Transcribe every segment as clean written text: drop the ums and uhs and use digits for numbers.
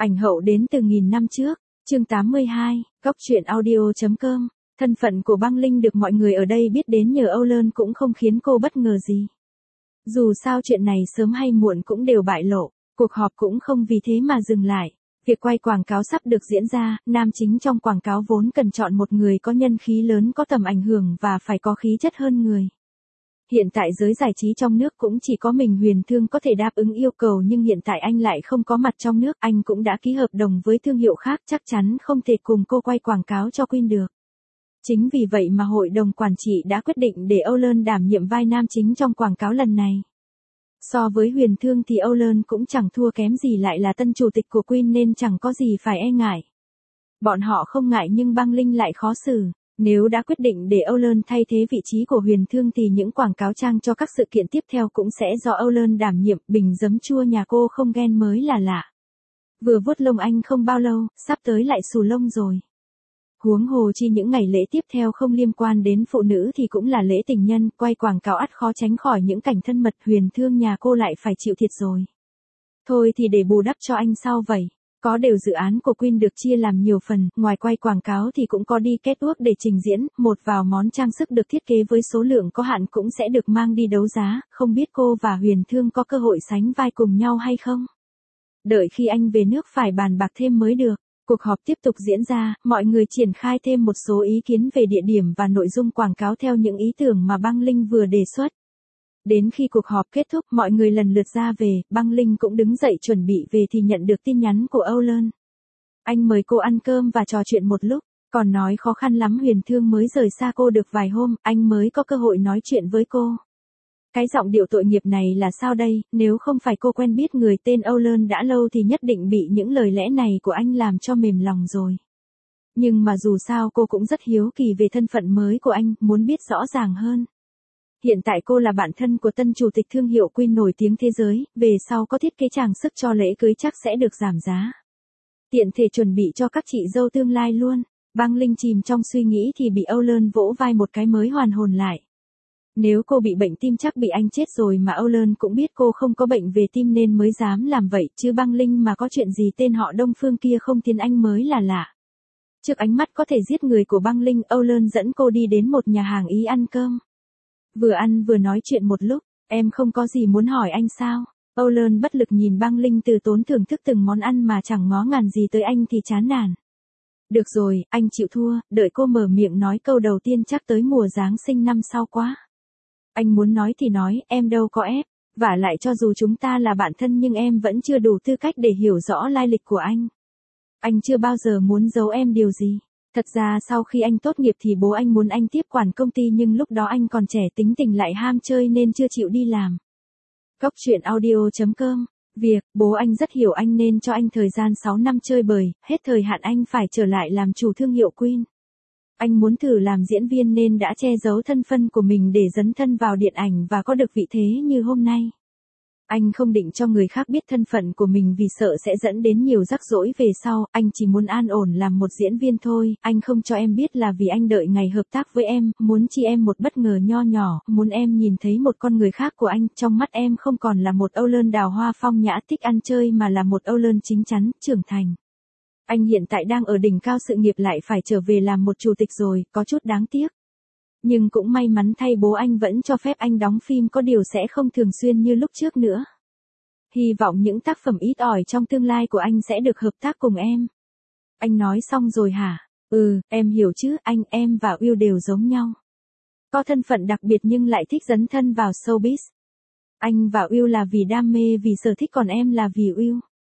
Ảnh hậu đến từ nghìn năm trước, chương 82, Góc truyện audio.com. Thân phận của băng linh được mọi người ở đây biết đến nhờ Âu Lơn cũng không khiến cô bất ngờ gì. Dù sao chuyện này sớm hay muộn cũng đều bại lộ, cuộc họp cũng không vì thế mà dừng lại. Việc quay quảng cáo sắp được diễn ra, nam chính trong quảng cáo vốn cần chọn một người có nhân khí lớn, có tầm ảnh hưởng và phải có khí chất hơn người. Hiện tại giới giải trí trong nước cũng chỉ có mình Huyền Thương có thể đáp ứng yêu cầu, nhưng hiện tại anh lại không có mặt trong nước, anh cũng đã ký hợp đồng với thương hiệu khác, chắc chắn không thể cùng cô quay quảng cáo cho Queen được. Chính vì vậy mà hội đồng quản trị đã quyết định để Âu Lơn đảm nhiệm vai nam chính trong quảng cáo lần này. So với Huyền Thương thì Âu Lơn cũng chẳng thua kém gì, lại là tân chủ tịch của Queen nên chẳng có gì phải e ngại. Bọn họ không ngại nhưng băng linh lại khó xử. Nếu đã quyết định để Âu Lơn thay thế vị trí của Huyền Thương thì những quảng cáo trang cho các sự kiện tiếp theo cũng sẽ do Âu Lơn đảm nhiệm. Bình giấm chua nhà cô không ghen mới là lạ. Vừa vuốt lông anh không bao lâu, sắp tới lại xù lông rồi. Huống hồ chi những ngày lễ tiếp theo không liên quan đến phụ nữ thì cũng là lễ tình nhân, quay quảng cáo ắt khó tránh khỏi những cảnh thân mật, Huyền Thương nhà cô lại phải chịu thiệt rồi. Thôi thì để bù đắp cho anh sau vậy. Có đều dự án của Queen được chia làm nhiều phần, ngoài quay quảng cáo thì cũng có đi catwalk để trình diễn, một vào món trang sức được thiết kế với số lượng có hạn cũng sẽ được mang đi đấu giá, không biết cô và Huyền Thương có cơ hội sánh vai cùng nhau hay không? Đợi khi anh về nước phải bàn bạc thêm mới được. Cuộc họp tiếp tục diễn ra, mọi người triển khai thêm một số ý kiến về địa điểm và nội dung quảng cáo theo những ý tưởng mà băng linh vừa đề xuất. Đến khi cuộc họp kết thúc, mọi người lần lượt ra về, băng linh cũng đứng dậy chuẩn bị về thì nhận được tin nhắn của Âu Lơn. Anh mời cô ăn cơm và trò chuyện một lúc, còn nói khó khăn lắm Huyền Thương mới rời xa cô được vài hôm, anh mới có cơ hội nói chuyện với cô. Cái giọng điệu tội nghiệp này là sao đây, nếu không phải cô quen biết người tên Âu Lơn đã lâu thì nhất định bị những lời lẽ này của anh làm cho mềm lòng rồi. Nhưng mà dù sao cô cũng rất hiếu kỳ về thân phận mới của anh, muốn biết rõ ràng hơn. Hiện tại cô là bạn thân của tân chủ tịch thương hiệu Queen nổi tiếng thế giới, về sau có thiết kế trang sức cho lễ cưới chắc sẽ được giảm giá. Tiện thể chuẩn bị cho các chị dâu tương lai luôn. Băng linh chìm trong suy nghĩ thì bị Âu Lơn vỗ vai một cái mới hoàn hồn lại. Nếu cô bị bệnh tim chắc bị anh chết rồi, mà Âu Lơn cũng biết cô không có bệnh về tim nên mới dám làm vậy, chứ băng linh mà có chuyện gì tên họ Đông Phương kia không tiến anh mới là lạ. Trước ánh mắt có thể giết người của băng linh, Âu Lơn dẫn cô đi đến một nhà hàng Ý ăn cơm. Vừa ăn vừa nói chuyện một lúc, em không có gì muốn hỏi anh sao? Âu Lơn bất lực nhìn băng linh từ tốn thưởng thức từng món ăn mà chẳng ngó ngàng gì tới anh thì chán nản. Được rồi, anh chịu thua, đợi cô mở miệng nói câu đầu tiên chắc tới mùa Giáng sinh năm sau quá. Anh muốn nói thì nói, em đâu có ép, vả lại cho dù chúng ta là bạn thân nhưng em vẫn chưa đủ tư cách để hiểu rõ lai lịch của anh. Anh chưa bao giờ muốn giấu em điều gì. Thật ra sau khi anh tốt nghiệp thì bố anh muốn anh tiếp quản công ty nhưng lúc đó anh còn trẻ, tính tình lại ham chơi nên chưa chịu đi làm. Góc truyện audio.com. Việc, bố anh rất hiểu anh nên cho anh thời gian 6 năm chơi bời, hết thời hạn anh phải trở lại làm chủ thương hiệu Queen. Anh muốn thử làm diễn viên nên đã che giấu thân phận của mình để dấn thân vào điện ảnh và có được vị thế như hôm nay. Anh không định cho người khác biết thân phận của mình vì sợ sẽ dẫn đến nhiều rắc rối về sau, anh chỉ muốn an ổn làm một diễn viên thôi, anh không cho em biết là vì anh đợi ngày hợp tác với em, muốn chi em một bất ngờ nho nhỏ, muốn em nhìn thấy một con người khác của anh, trong mắt em không còn là một Âu Lơn đào hoa phong nhã thích ăn chơi mà là một Âu Lơn chính chắn, trưởng thành. Anh hiện tại đang ở đỉnh cao sự nghiệp lại phải trở về làm một chủ tịch rồi, có chút đáng tiếc. Nhưng cũng may mắn thay bố anh vẫn cho phép anh đóng phim, có điều sẽ không thường xuyên như lúc trước nữa. Hy vọng những tác phẩm ít ỏi trong tương lai của anh sẽ được hợp tác cùng em. Anh nói xong rồi hả? Ừ, em hiểu chứ, em và Will đều giống nhau. Có thân phận đặc biệt nhưng lại thích dấn thân vào showbiz. Anh và Will là vì đam mê, vì sở thích, còn em là vì Will.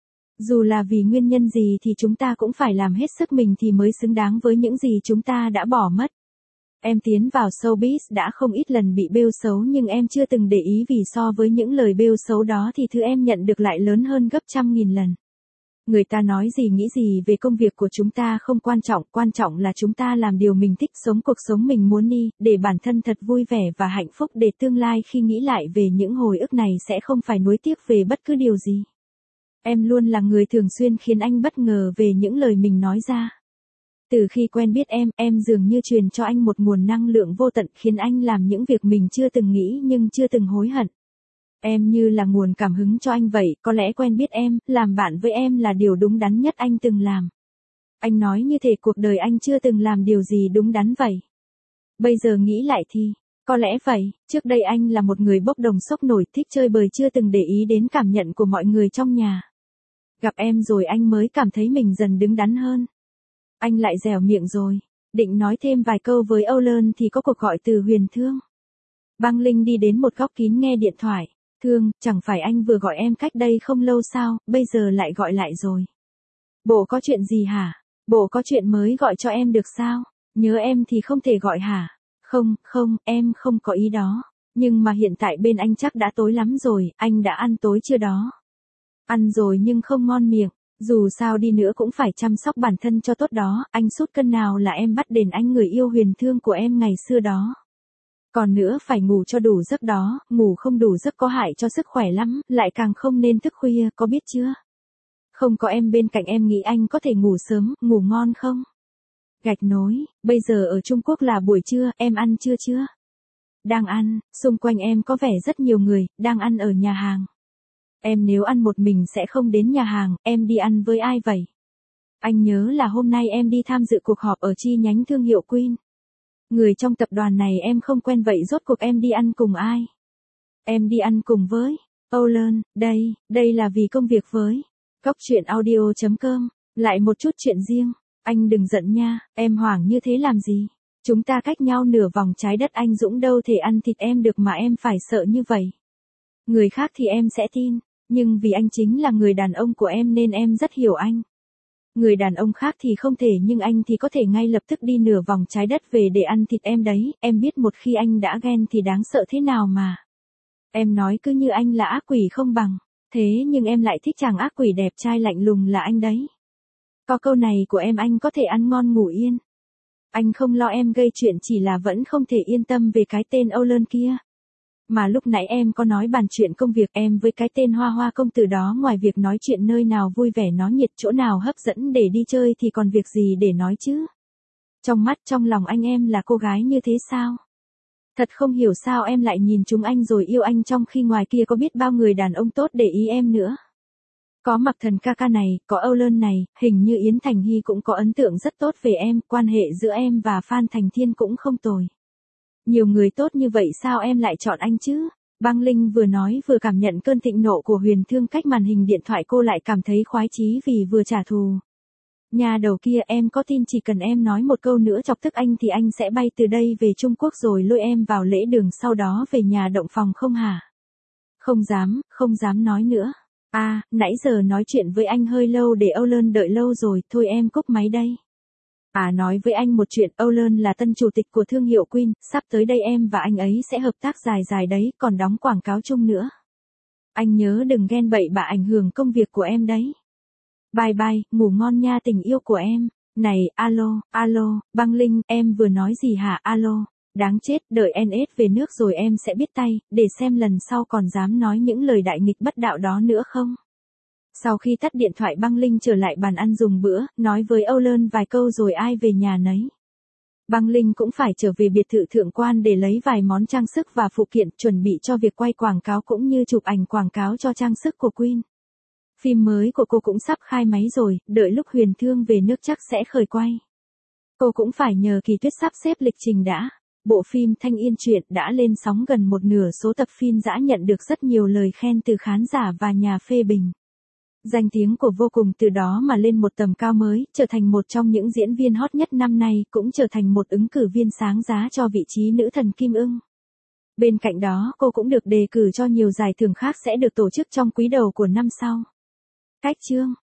Dù là vì nguyên nhân gì thì chúng ta cũng phải làm hết sức mình thì mới xứng đáng với những gì chúng ta đã bỏ mất. Em tiến vào showbiz đã không ít lần bị bêu xấu nhưng em chưa từng để ý vì so với những lời bêu xấu đó thì thứ em nhận được lại lớn hơn gấp trăm nghìn lần. Người ta nói gì nghĩ gì về công việc của chúng ta không quan trọng là chúng ta làm điều mình thích, sống cuộc sống mình muốn đi, để bản thân thật vui vẻ và hạnh phúc để tương lai khi nghĩ lại về những hồi ức này sẽ không phải nuối tiếc về bất cứ điều gì. Em luôn là người thường xuyên khiến anh bất ngờ về những lời mình nói ra. Từ khi quen biết em dường như truyền cho anh một nguồn năng lượng vô tận khiến anh làm những việc mình chưa từng nghĩ nhưng chưa từng hối hận. Em như là nguồn cảm hứng cho anh vậy, có lẽ quen biết em, làm bạn với em là điều đúng đắn nhất anh từng làm. Anh nói như thể cuộc đời anh chưa từng làm điều gì đúng đắn vậy. Bây giờ nghĩ lại thì, có lẽ vậy, trước đây anh là một người bốc đồng sốc nổi, thích chơi bời, chưa từng để ý đến cảm nhận của mọi người trong nhà. Gặp em rồi anh mới cảm thấy mình dần đứng đắn hơn. Anh lại dẻo miệng rồi, định nói thêm vài câu với Âu Lơn thì có cuộc gọi từ Huyền Thương. Băng Linh đi đến một góc kín nghe điện thoại. Thương, chẳng phải anh vừa gọi em cách đây không lâu sao, bây giờ lại gọi lại rồi. Bộ có chuyện gì hả? Bộ có chuyện mới gọi cho em được sao? Nhớ em thì không thể gọi hả? Không, em không có ý đó. Nhưng mà hiện tại bên anh chắc đã tối lắm rồi, anh đã ăn tối chưa đó? Ăn rồi nhưng không ngon miệng. Dù sao đi nữa cũng phải chăm sóc bản thân cho tốt đó, anh sút cân nào là em bắt đền anh người yêu Huyền Thương của em ngày xưa đó. Còn nữa phải ngủ cho đủ giấc đó, ngủ không đủ giấc có hại cho sức khỏe lắm, lại càng không nên thức khuya, có biết chưa? Không có em bên cạnh em nghĩ anh có thể ngủ sớm, ngủ ngon không? Gạch nối, bây giờ ở Trung Quốc là buổi trưa, em ăn trưa chưa? Đang ăn, xung quanh em có vẻ rất nhiều người, đang ăn ở nhà hàng. Em nếu ăn một mình sẽ không đến nhà hàng, em đi ăn với ai vậy? Anh nhớ là hôm nay em đi tham dự cuộc họp ở chi nhánh thương hiệu Queen. Người trong tập đoàn này em không quen vậy, rốt cuộc em đi ăn cùng ai? Em đi ăn cùng với Âu Lơn, đây là vì công việc với Cóc Truyện Audio.com, lại một chút chuyện riêng, anh đừng giận nha, em hoảng như thế làm gì? Chúng ta cách nhau nửa vòng trái đất, anh Dũng đâu thể ăn thịt em được mà em phải sợ như vậy. Người khác thì em sẽ tin, nhưng vì anh chính là người đàn ông của em nên em rất hiểu anh. Người đàn ông khác thì không thể, nhưng anh thì có thể ngay lập tức đi nửa vòng trái đất về để ăn thịt em đấy, em biết một khi anh đã ghen thì đáng sợ thế nào mà. Em nói cứ như anh là ác quỷ không bằng, thế nhưng em lại thích chàng ác quỷ đẹp trai lạnh lùng là anh đấy. Có câu này của em anh có thể ăn ngon ngủ yên. Anh không lo em gây chuyện, chỉ là vẫn không thể yên tâm về cái tên Âu Lơn kia. Mà lúc nãy em có nói bàn chuyện công việc em với cái tên Hoa Hoa công tử đó, ngoài việc nói chuyện nơi nào vui vẻ náo nhiệt, chỗ nào hấp dẫn để đi chơi thì còn việc gì để nói chứ? Trong mắt trong lòng anh em là cô gái như thế sao? Thật không hiểu sao em lại nhìn chúng anh rồi yêu anh, trong khi ngoài kia có biết bao người đàn ông tốt để ý em nữa. Có Mặc Thần ca ca này, có Âu Lơn này, hình như Yến Thành Hy cũng có ấn tượng rất tốt về em, quan hệ giữa em và Phan Thành Thiên cũng không tồi. Nhiều người tốt như vậy sao em lại chọn anh chứ? Băng Linh vừa nói vừa cảm nhận cơn thịnh nộ của Huyền Thương cách màn hình điện thoại, cô lại cảm thấy khoái chí vì vừa trả thù. Nhà đầu kia, em có tin chỉ cần em nói một câu nữa chọc tức anh thì anh sẽ bay từ đây về Trung Quốc rồi lôi em vào lễ đường, sau đó về nhà động phòng không hả? Không dám nói nữa. À, nãy giờ nói chuyện với anh hơi lâu để Âu Lơn đợi lâu rồi, thôi em cúp máy đây. À, nói với anh một chuyện, Âu Lơn là tân chủ tịch của thương hiệu Queen, sắp tới đây em và anh ấy sẽ hợp tác dài dài đấy, còn đóng quảng cáo chung nữa. Anh nhớ đừng ghen bậy bạ ảnh hưởng công việc của em đấy. Bye bye, ngủ ngon nha tình yêu của em. Này, alo, Băng Linh, em vừa nói gì hả? Alo, đáng chết, đợi NS về nước rồi em sẽ biết tay, để xem lần sau còn dám nói những lời đại nghịch bất đạo đó nữa không. Sau khi tắt điện thoại, Băng Linh trở lại bàn ăn dùng bữa, nói với Âu Lơn vài câu rồi ai về nhà nấy. Băng Linh cũng phải trở về biệt thự thượng quan để lấy vài món trang sức và phụ kiện, chuẩn bị cho việc quay quảng cáo cũng như chụp ảnh quảng cáo cho trang sức của Queen. Phim mới của cô cũng sắp khai máy rồi, đợi lúc Huyền Thương về nước chắc sẽ khởi quay. Cô cũng phải nhờ Kỳ Tuyết sắp xếp lịch trình đã. Bộ phim Thanh Yên Truyện đã lên sóng gần một nửa số tập phim đã nhận được rất nhiều lời khen từ khán giả và nhà phê bình. Danh tiếng của Vô Cùng từ đó mà lên một tầm cao mới, trở thành một trong những diễn viên hot nhất năm nay, cũng trở thành một ứng cử viên sáng giá cho vị trí nữ thần Kim Ưng. Bên cạnh đó, cô cũng được đề cử cho nhiều giải thưởng khác sẽ được tổ chức trong quý đầu của năm sau. Cách chương